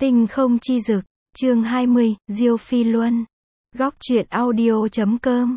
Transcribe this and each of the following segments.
Tinh không chi dực, chương 20, Diêu Phi Luân. Góc truyện audio.com.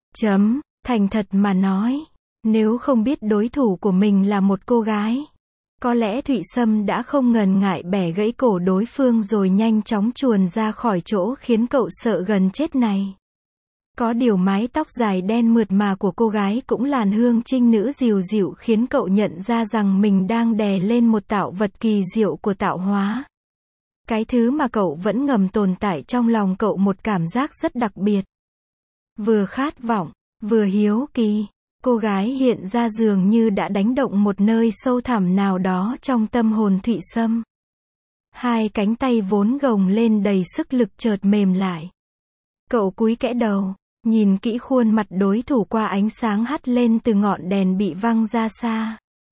Thành thật mà nói, nếu không biết đối thủ của mình là một cô gái, có lẽ Thụy Sâm đã không ngần ngại bẻ gãy cổ đối phương rồi nhanh chóng chuồn ra khỏi chỗ khiến cậu sợ gần chết này. Có điều mái tóc dài đen mượt mà của cô gái cũng làn hương trinh nữ dịu dịu khiến cậu nhận ra rằng mình đang đè lên một tạo vật kỳ diệu của tạo hóa. Cái thứ mà cậu vẫn ngầm tồn tại trong lòng cậu một cảm giác rất đặc biệt. Vừa khát vọng, vừa hiếu kỳ, cô gái hiện ra dường như đã đánh động một nơi sâu thẳm nào đó trong tâm hồn Thụy Sâm. Hai cánh tay vốn gồng lên đầy sức lực chợt mềm lại. Cậu cúi kẽ đầu, nhìn kỹ khuôn mặt đối thủ qua ánh sáng hắt lên từ ngọn đèn bị văng ra xa.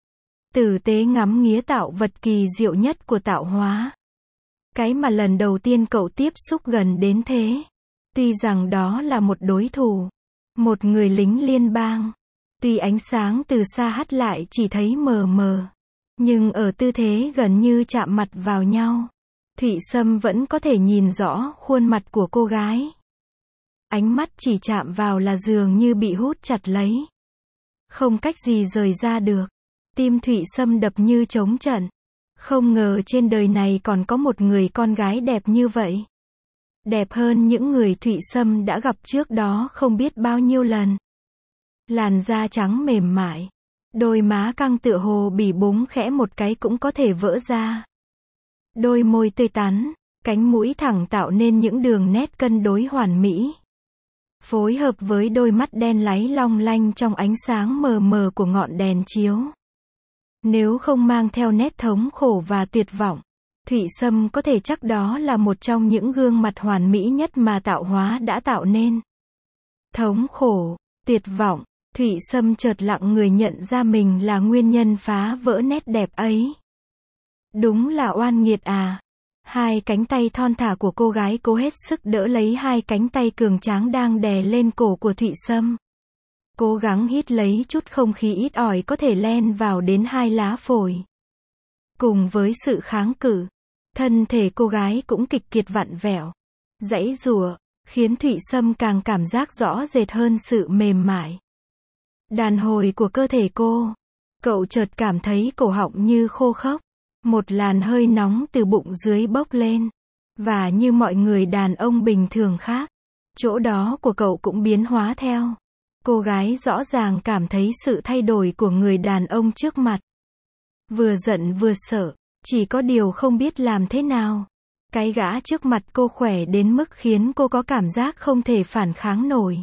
Tử tế ngắm nghía tạo vật kỳ diệu nhất của tạo hóa. Cái mà lần đầu tiên cậu tiếp xúc gần đến thế. Tuy rằng đó là một đối thủ, một người lính liên bang. Tuy ánh sáng từ xa hắt lại chỉ thấy mờ mờ, nhưng ở tư thế gần như chạm mặt vào nhau, Thụy Sâm vẫn có thể nhìn rõ khuôn mặt của cô gái. Ánh mắt chỉ chạm vào là dường như bị hút chặt lấy. Không cách gì rời ra được. Tim Thụy Sâm đập như trống trận. Không ngờ trên đời này còn có một người con gái đẹp như vậy. Đẹp hơn những người Thụy Sâm đã gặp trước đó không biết bao nhiêu lần. Làn da trắng mềm mại. Đôi má căng tựa hồ bỉ búng khẽ một cái cũng có thể vỡ ra. Đôi môi tươi tắn, cánh mũi thẳng tạo nên những đường nét cân đối hoàn mỹ. Phối hợp với đôi mắt đen láy long lanh trong ánh sáng mờ mờ của ngọn đèn chiếu. Nếu không mang theo nét thống khổ và tuyệt vọng, Thụy Sâm có thể chắc đó là một trong những gương mặt hoàn mỹ nhất mà tạo hóa đã tạo nên. Thống khổ, tuyệt vọng, Thụy Sâm chợt lặng người nhận ra mình là nguyên nhân phá vỡ nét đẹp ấy. Đúng là oan nghiệt à. Hai cánh tay thon thả của cô gái cố hết sức đỡ lấy hai cánh tay cường tráng đang đè lên cổ của Thụy Sâm. Cố gắng hít lấy chút không khí ít ỏi có thể len vào đến hai lá phổi. Cùng với sự kháng cự, thân thể cô gái cũng kịch kiệt vặn vẹo, giãy giụa, khiến Thụy Sâm càng cảm giác rõ rệt hơn sự mềm mại. Đàn hồi của cơ thể cô. Cậu chợt cảm thấy cổ họng như khô khốc. Một làn hơi nóng từ bụng dưới bốc lên. Và như mọi người đàn ông bình thường khác, chỗ đó của cậu cũng biến hóa theo. Cô gái rõ ràng cảm thấy sự thay đổi của người đàn ông trước mặt. Vừa giận vừa sợ, chỉ có điều không biết làm thế nào. Cái gã trước mặt cô khỏe đến mức khiến cô có cảm giác không thể phản kháng nổi.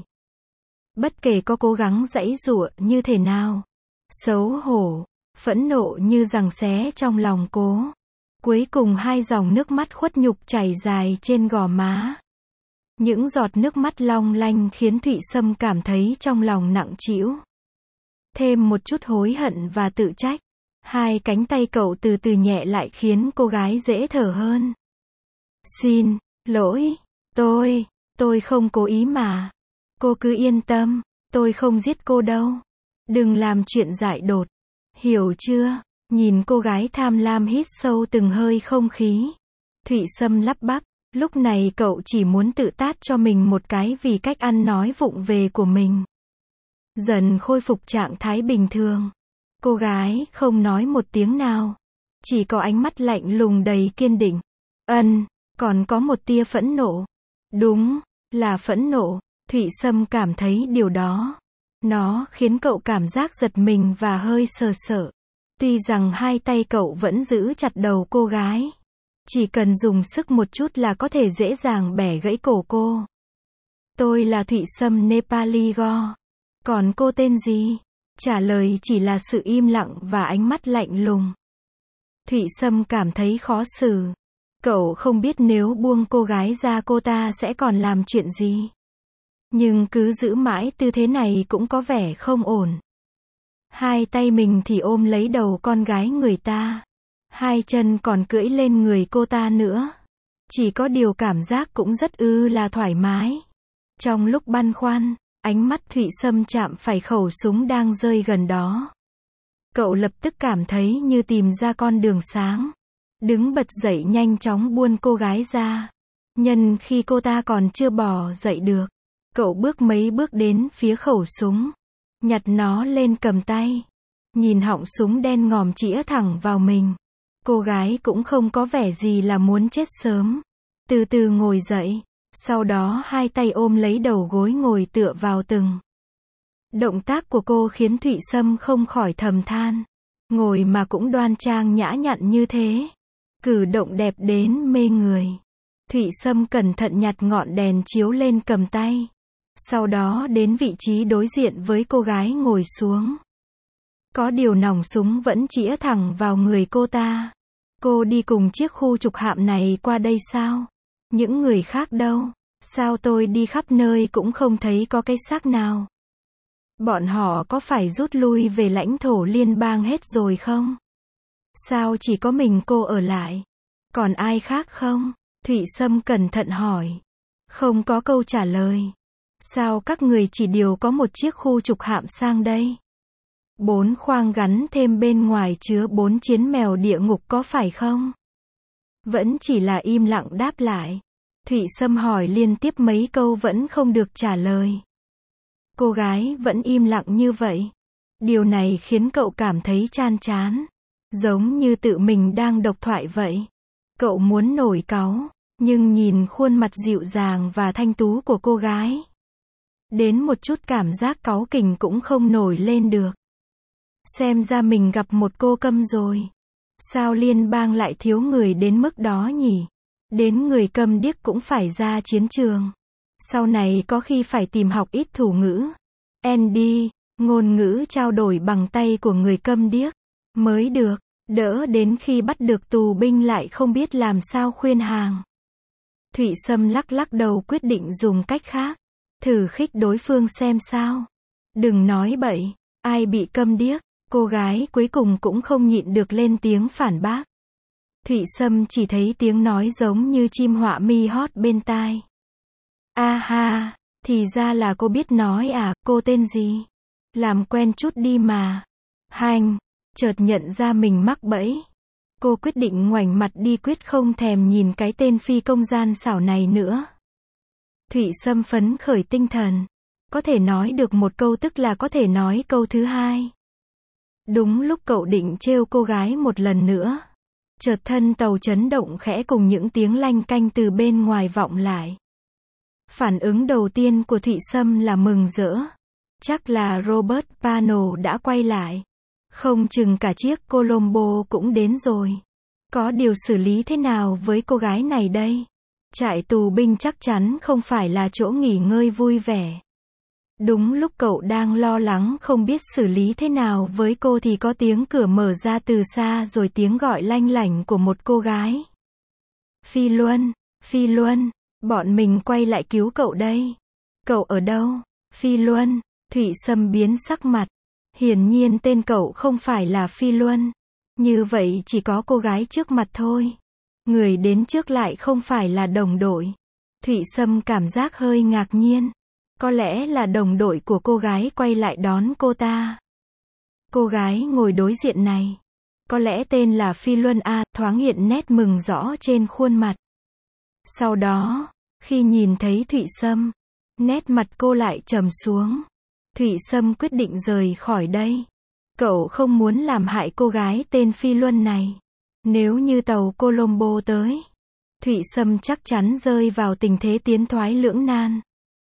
Bất kể có cố gắng giãy giụa như thế nào, xấu hổ, phẫn nộ như giằng xé trong lòng cô. Cuối cùng hai dòng nước mắt khuất nhục chảy dài trên gò má. Những giọt nước mắt long lanh khiến Thụy Sâm cảm thấy trong lòng nặng trĩu. Thêm một chút hối hận và tự trách. Hai cánh tay cậu từ từ nhẹ lại khiến cô gái dễ thở hơn. Xin lỗi, tôi không cố ý mà. Cô cứ yên tâm, tôi không giết cô đâu. Đừng làm chuyện dại dột. Hiểu chưa? Nhìn cô gái tham lam hít sâu từng hơi không khí. Thụy Sâm lắp bắp. Lúc này cậu chỉ muốn tự tát cho mình một cái vì cách ăn nói vụng về của mình. Dần khôi phục trạng thái bình thường. Cô gái không nói một tiếng nào. Chỉ có ánh mắt lạnh lùng đầy kiên định. Còn có một tia phẫn nộ. Đúng, là phẫn nộ. Thụy Sâm cảm thấy điều đó. Nó khiến cậu cảm giác giật mình và hơi sợ. Tuy rằng hai tay cậu vẫn giữ chặt đầu cô gái. Chỉ cần dùng sức một chút là có thể dễ dàng bẻ gãy cổ cô. Tôi là Thụy Sâm Nepali Go. Còn cô tên gì? Trả lời chỉ là sự im lặng và ánh mắt lạnh lùng. Thụy Sâm cảm thấy khó xử. Cậu không biết nếu buông cô gái ra cô ta sẽ còn làm chuyện gì. Nhưng cứ giữ mãi tư thế này cũng có vẻ không ổn. Hai tay mình thì ôm lấy đầu con gái người ta. Hai chân còn cưỡi lên người cô ta nữa. Chỉ có điều cảm giác cũng rất là thoải mái. Trong lúc băn khoăn, ánh mắt Thụy Sâm chạm phải khẩu súng đang rơi gần đó. Cậu lập tức cảm thấy như tìm ra con đường sáng. đứng bật dậy nhanh chóng buôn cô gái ra. Nhân khi cô ta còn chưa bò dậy được, cậu bước mấy bước đến phía khẩu súng, nhặt nó lên cầm tay, nhìn họng súng đen ngòm chĩa thẳng vào mình. Cô gái cũng không có vẻ gì là muốn chết sớm, từ từ ngồi dậy, sau đó hai tay ôm lấy đầu gối ngồi tựa vào từng. Động tác của cô khiến Thụy Sâm không khỏi thầm than, ngồi mà cũng đoan trang nhã nhặn như thế, cử động đẹp đến mê người. Thụy Sâm cẩn thận nhặt ngọn đèn chiếu lên cầm tay, sau đó đến vị trí đối diện với cô gái ngồi xuống. Có điều nòng súng vẫn chĩa thẳng vào người cô ta. Cô đi cùng chiếc khu trục hạm này qua đây sao? Những người khác đâu? Sao tôi đi khắp nơi cũng không thấy có cái xác nào? Bọn họ có phải rút lui về lãnh thổ liên bang hết rồi không? Sao chỉ có mình cô ở lại? Còn ai khác không? Thụy Sâm cẩn thận hỏi. Không có câu trả lời. Sao các người chỉ điều có một chiếc khu trục hạm sang đây? 4 khoang gắn thêm bên ngoài chứa 4 chiến mèo địa ngục có phải không? Vẫn chỉ là im lặng đáp lại. Thụy Sâm hỏi liên tiếp mấy câu vẫn không được trả lời. Cô gái vẫn im lặng như vậy. Điều này khiến cậu cảm thấy chán chán, giống như tự mình đang độc thoại vậy. Cậu muốn nổi cáu, nhưng nhìn khuôn mặt dịu dàng và thanh tú của cô gái, đến một chút cảm giác cáu kỉnh cũng không nổi lên được. Xem ra mình gặp một cô câm rồi. Sao liên bang lại thiếu người đến mức đó nhỉ? Đến người câm điếc cũng phải ra chiến trường. Sau này có khi phải tìm học ít thủ ngữ. Andy, ngôn ngữ trao đổi bằng tay của người câm điếc mới được, đỡ đến khi bắt được tù binh lại không biết làm sao khuyên hàng. Thụy Sâm lắc lắc đầu quyết định dùng cách khác. Thử khích đối phương xem sao. Đừng nói bậy, ai bị câm điếc? Cô gái cuối cùng cũng không nhịn được lên tiếng phản bác. Thụy Sâm chỉ thấy tiếng nói giống như chim họa mi hót bên tai. A ha, thì ra là cô biết nói à, cô tên gì? Làm quen chút đi mà. Hành, chợt nhận ra mình mắc bẫy. Cô quyết định ngoảnh mặt đi quyết không thèm nhìn cái tên phi công gian xảo này nữa. Thụy Sâm phấn khởi tinh thần. Có thể nói được một câu tức là có thể nói câu thứ hai. Đúng lúc cậu định trêu cô gái một lần nữa, chợt thân tàu chấn động khẽ cùng những tiếng lanh canh từ bên ngoài vọng lại. Phản ứng đầu tiên của Thụy Sâm là mừng rỡ. Chắc là Robert Pano đã quay lại. Không chừng cả chiếc Colombo cũng đến rồi. Có điều xử lý thế nào với cô gái này đây? Trại tù binh chắc chắn không phải là chỗ nghỉ ngơi vui vẻ. Đúng lúc cậu đang lo lắng không biết xử lý thế nào với cô thì có tiếng cửa mở ra từ xa rồi tiếng gọi lanh lảnh của một cô gái. Phi Luân, bọn mình quay lại cứu cậu đây. Cậu ở đâu? Phi Luân, Thụy Sâm biến sắc mặt. Hiển nhiên tên cậu không phải là Phi Luân. Như vậy chỉ có cô gái trước mặt thôi. Người đến trước lại không phải là đồng đội. Thụy Sâm cảm giác hơi ngạc nhiên. Có lẽ là đồng đội của cô gái quay lại đón cô ta. Cô gái ngồi đối diện này, có lẽ tên là Phi Luân A, thoáng hiện nét mừng rõ trên khuôn mặt. Sau đó, khi nhìn thấy Thụy Sâm, nét mặt cô lại trầm xuống. Thụy Sâm quyết định rời khỏi đây. Cậu không muốn làm hại cô gái tên Phi Luân này. Nếu như tàu Colombo tới, Thụy Sâm chắc chắn rơi vào tình thế tiến thoái lưỡng nan.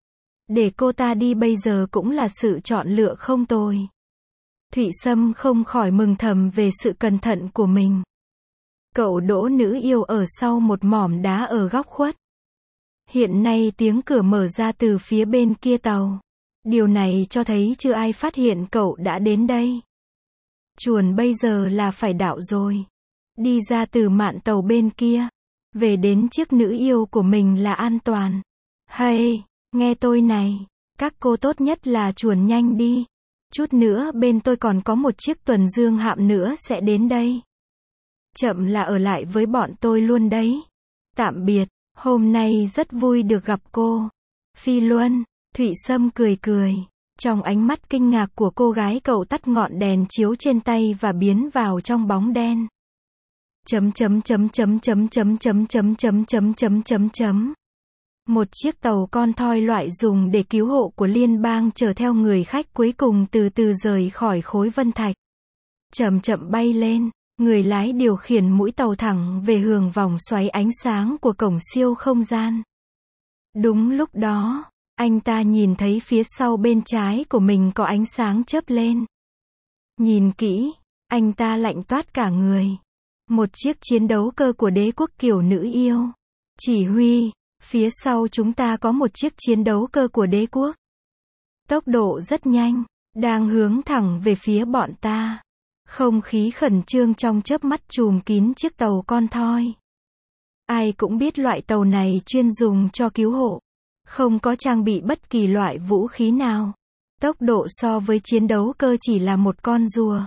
Để cô ta đi bây giờ cũng là sự chọn lựa không tồi. Thụy Sâm không khỏi mừng thầm về sự cẩn thận của mình. Cậu đỗ nữ yêu ở sau một mỏm đá ở góc khuất. Hiện nay tiếng cửa mở ra từ phía bên kia tàu. Điều này cho thấy chưa ai phát hiện cậu đã đến đây. Chuồn bây giờ là phải đảo rồi. Đi ra từ mạn tàu bên kia. Về đến chiếc nữ yêu của mình là an toàn. Hay, nghe tôi này. Các cô tốt nhất là chuồn nhanh đi. Chút nữa bên tôi còn có một chiếc tuần dương hạm nữa sẽ đến đây. Chậm là ở lại với bọn tôi luôn đấy. Tạm biệt, hôm nay rất vui được gặp cô. Phi Luân, Thụy Sâm cười cười. Trong ánh mắt kinh ngạc của cô gái cậu tắt ngọn đèn chiếu trên tay và biến vào trong bóng đen. chấm chấm chấm chấm chấm chấm chấm chấm chấm chấm chấm chấm chấm. Một chiếc tàu con thoi loại dùng để cứu hộ của liên bang chở theo người khách cuối cùng từ từ rời khỏi khối vân thạch. Chậm chậm bay lên, người lái điều khiển mũi tàu thẳng về hướng vòng xoáy ánh sáng của cổng siêu không gian. Đúng lúc đó, anh ta nhìn thấy phía sau bên trái của mình có ánh sáng chớp lên. Nhìn kỹ, anh ta lạnh toát cả người. Một chiếc chiến đấu cơ của đế quốc kiểu nữ yêu. Chỉ huy, phía sau chúng ta có một chiếc chiến đấu cơ của đế quốc. Tốc độ rất nhanh, đang hướng thẳng về phía bọn ta. Không khí khẩn trương trong chớp mắt trùm kín chiếc tàu con thoi. Ai cũng biết loại tàu này chuyên dùng cho cứu hộ. Không có trang bị bất kỳ loại vũ khí nào. Tốc độ so với chiến đấu cơ chỉ là một con rùa.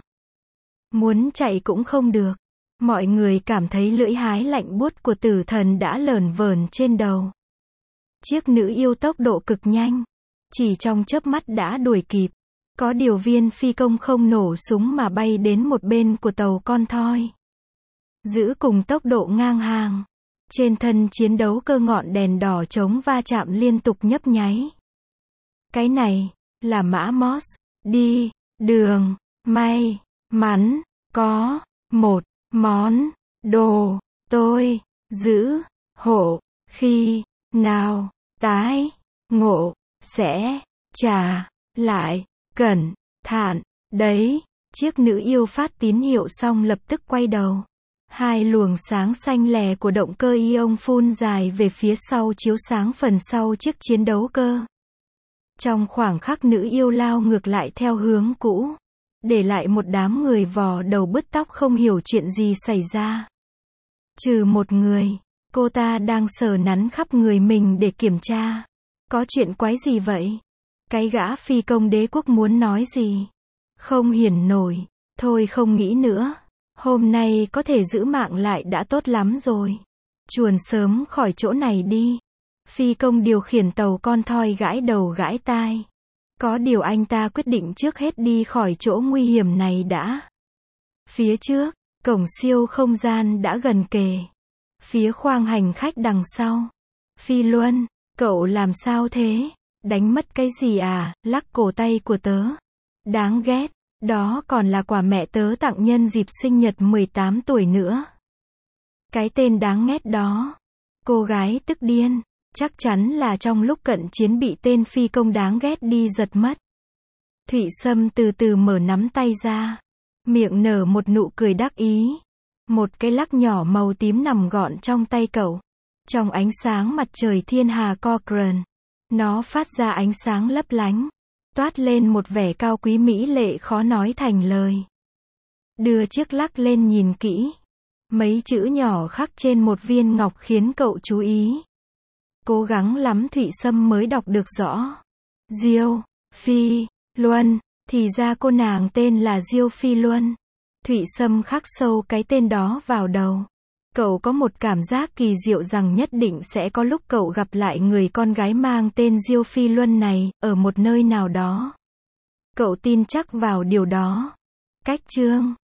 Muốn chạy cũng không được. Mọi người cảm thấy lưỡi hái lạnh buốt của tử thần đã lởn vởn trên đầu. Chiếc nữ yêu tốc độ cực nhanh. Chỉ trong chớp mắt đã đuổi kịp. Có điều viên phi công không nổ súng mà bay đến một bên của tàu con thoi. Giữ cùng tốc độ ngang hàng. Trên thân chiến đấu cơ ngọn đèn đỏ chống va chạm liên tục nhấp nháy. Cái này, là mã Morse, đi, đường, may, mắn, có, một, món, đồ, tôi, giữ, hộ, khi, nào, tái, ngộ, sẽ, trả, lại, cẩn, thận, đấy. Chiếc nữ yêu phát tín hiệu xong lập tức quay đầu. Hai luồng sáng xanh lè của động cơ ion phun dài về phía sau chiếu sáng phần sau chiếc chiến đấu cơ. Trong khoảng khắc nữ yêu lao ngược lại theo hướng cũ, để lại một đám người vò đầu bứt tóc không hiểu chuyện gì xảy ra. Trừ một người, cô ta đang sờ nắn khắp người mình để kiểm tra. Có chuyện quái gì vậy? Cái gã phi công đế quốc muốn nói gì? Không hiển nổi, thôi không nghĩ nữa. Hôm nay có thể giữ mạng lại đã tốt lắm rồi. Chuồn sớm khỏi chỗ này đi. Phi công điều khiển tàu con thoi gãi đầu gãi tai. Có điều anh ta quyết định trước hết đi khỏi chỗ nguy hiểm này đã. Phía trước, cổng siêu không gian đã gần kề. Phía khoang hành khách đằng sau. Phi Luân, cậu làm sao thế? Đánh mất cái gì à? Lắc cổ tay của tớ. Đáng ghét. Đó còn là quà mẹ tớ tặng nhân dịp sinh nhật 18 tuổi nữa. Cái tên đáng ghét đó. Cô gái tức điên. Chắc chắn là trong lúc cận chiến bị tên phi công đáng ghét đi giật mất. Thụy Sâm từ từ mở nắm tay ra. Miệng nở một nụ cười đắc ý. Một cái lắc nhỏ màu tím nằm gọn trong tay cậu. Trong ánh sáng mặt trời thiên hà Cochrane. Nó phát ra ánh sáng lấp lánh. Toát lên một vẻ cao quý mỹ lệ khó nói thành lời. Đưa chiếc lắc lên nhìn kỹ. Mấy chữ nhỏ khắc trên một viên ngọc khiến cậu chú ý. Cố gắng lắm Thụy Sâm mới đọc được rõ. Diêu Phi Luân, thì ra cô nàng tên là Diêu Phi Luân. Thụy Sâm khắc sâu cái tên đó vào đầu. Cậu có một cảm giác kỳ diệu rằng nhất định sẽ có lúc cậu gặp lại người con gái mang tên Diêu Phi Luân này, ở một nơi nào đó. Cậu tin chắc vào điều đó. Cách chương